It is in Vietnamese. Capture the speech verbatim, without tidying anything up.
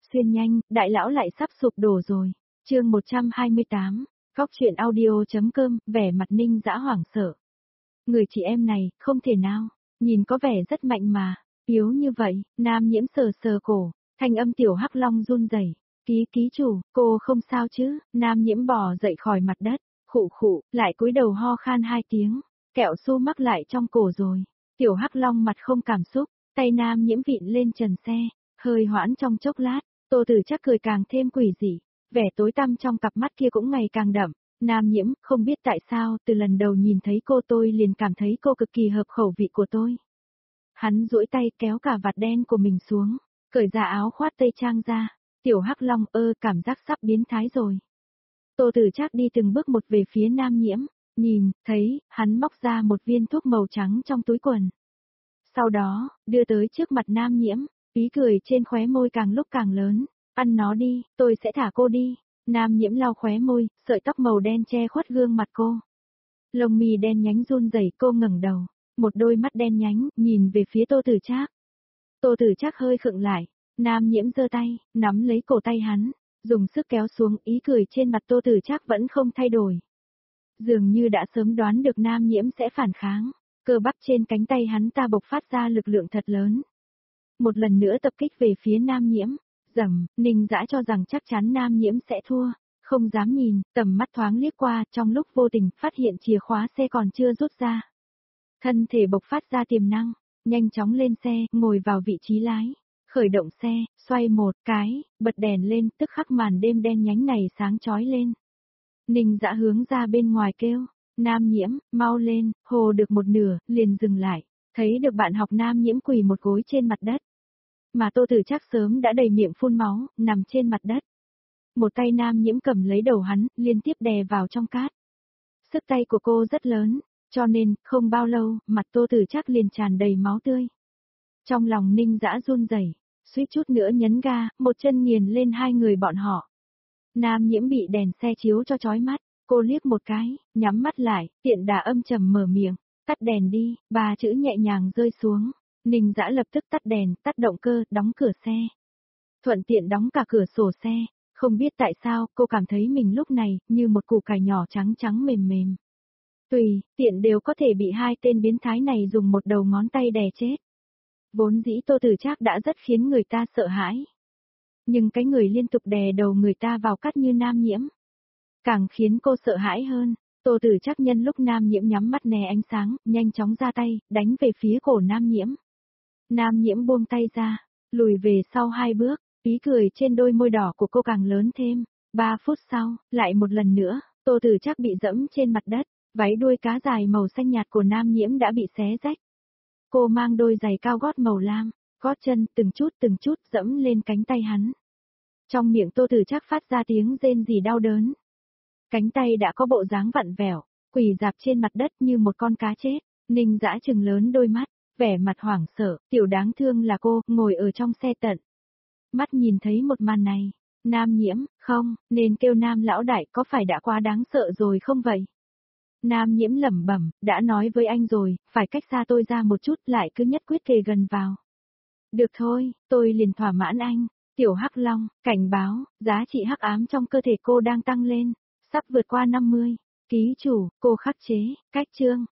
xuyên nhanh, đại lão lại sắp sụp đổ rồi. Chương một trăm hai mươi tám, Góc truyện audio.com, vẻ mặt Ninh Dã hoảng sợ. Người chị em này, không thể nào, nhìn có vẻ rất mạnh mà, yếu như vậy, Nam Nhiễm sờ sờ cổ, thanh âm tiểu hắc long run rẩy. Ký ký chủ, cô không sao chứ? Nam Nhiễm bò dậy khỏi mặt đất, khụ khụ, lại cúi đầu ho khan hai tiếng, kẹo su mắc lại trong cổ rồi. Tiểu hắc long mặt không cảm xúc, tay Nam Nhiễm vịn lên trần xe, hơi hoãn trong chốc lát, Tô Tử Trác cười càng thêm quỷ dị, vẻ tối tăm trong cặp mắt kia cũng ngày càng đậm. Nam Nhiễm, không biết tại sao, từ lần đầu nhìn thấy cô tôi liền cảm thấy cô cực kỳ hợp khẩu vị của tôi. Hắn duỗi tay kéo cả vạt đen của mình xuống, cởi ra áo khoác tây trang ra. Tiểu hắc long ơ cảm giác sắp biến thái rồi. Tô Tử Trác đi từng bước một về phía Nam Nhiễm, nhìn, thấy, hắn móc ra một viên thuốc màu trắng trong túi quần. Sau đó, đưa tới trước mặt Nam Nhiễm, ý cười trên khóe môi càng lúc càng lớn, ăn nó đi, tôi sẽ thả cô đi. Nam Nhiễm lau khóe môi, sợi tóc màu đen che khuất gương mặt cô. Lông mi đen nhánh run rẩy, cô ngẩng đầu, một đôi mắt đen nhánh, nhìn về phía Tô Tử Trác. Tô Tử Trác hơi khựng lại, Nam Nhiễm giơ tay, nắm lấy cổ tay hắn, dùng sức kéo xuống, ý cười trên mặt Tô Tử Trác vẫn không thay đổi. Dường như đã sớm đoán được Nam Nhiễm sẽ phản kháng, cơ bắp trên cánh tay hắn ta bộc phát ra lực lượng thật lớn. Một lần nữa tập kích về phía Nam Nhiễm, rầm, Ninh Dã cho rằng chắc chắn Nam Nhiễm sẽ thua, không dám nhìn, tầm mắt thoáng liếc qua, trong lúc vô tình phát hiện chìa khóa xe còn chưa rút ra. Thân thể bộc phát ra tiềm năng, nhanh chóng lên xe, ngồi vào vị trí lái. Khởi động xe, xoay một cái, bật đèn lên, tức khắc màn đêm đen nhánh này sáng chói lên. Ninh Dã hướng ra bên ngoài kêu, Nam Nhiễm, mau lên, hồ được một nửa, liền dừng lại, thấy được bạn học Nam Nhiễm quỳ một gối trên mặt đất. Mà Tô Tử Trác sớm đã đầy miệng phun máu, nằm trên mặt đất. Một tay Nam Nhiễm cầm lấy đầu hắn, liên tiếp đè vào trong cát. Sức tay của cô rất lớn, cho nên, không bao lâu, mặt Tô Tử Trác liền tràn đầy máu tươi. Trong lòng Ninh Dã run rẩy, suýt chút nữa nhấn ga, một chân nghiền lên hai người bọn họ. Nam Nhiễm bị đèn xe chiếu cho chói mắt, cô liếc một cái, nhắm mắt lại, tiện đà âm trầm mở miệng, tắt đèn đi, ba chữ nhẹ nhàng rơi xuống. Ninh Dã lập tức tắt đèn, tắt động cơ, đóng cửa xe. Thuận tiện đóng cả cửa sổ xe, không biết tại sao, cô cảm thấy mình lúc này, như một củ cải nhỏ trắng trắng mềm mềm. Tùy, tiện đều có thể bị hai tên biến thái này dùng một đầu ngón tay đè chết. Vốn dĩ Tô Tử Trác đã rất khiến người ta sợ hãi. Nhưng cái người liên tục đè đầu người ta vào cắt như Nam Nhiễm, càng khiến cô sợ hãi hơn. Tô Tử Trác nhân lúc Nam Nhiễm nhắm mắt né ánh sáng, nhanh chóng ra tay, đánh về phía cổ Nam Nhiễm. Nam Nhiễm buông tay ra, lùi về sau hai bước, ý cười trên đôi môi đỏ của cô càng lớn thêm. Ba phút sau, lại một lần nữa, Tô Tử Trác bị dẫm trên mặt đất, váy đuôi cá dài màu xanh nhạt của Nam Nhiễm đã bị xé rách. Cô mang đôi giày cao gót màu lam, gót chân từng chút từng chút dẫm lên cánh tay hắn. Trong miệng Tô Tử Trác phát ra tiếng rên rỉ đau đớn. Cánh tay đã có bộ dáng vặn vẹo, quỳ dạp trên mặt đất như một con cá chết. Ninh Dã trừng lớn đôi mắt, vẻ mặt hoảng sợ, tiểu đáng thương là cô, ngồi ở trong xe tận. Mắt nhìn thấy một màn này, Nam Nhiễm, không, nên kêu Nam lão đại, có phải đã quá đáng sợ rồi không vậy? Nam Nhiễm lẩm bẩm, đã nói với anh rồi, phải cách xa tôi ra một chút, lại cứ nhất quyết kề gần vào. Được thôi, tôi liền thỏa mãn anh. Tiểu Hắc Long, cảnh báo, giá trị hắc ám trong cơ thể cô đang tăng lên, sắp vượt qua năm mươi. Ký chủ, cô khắc chế, cách chương.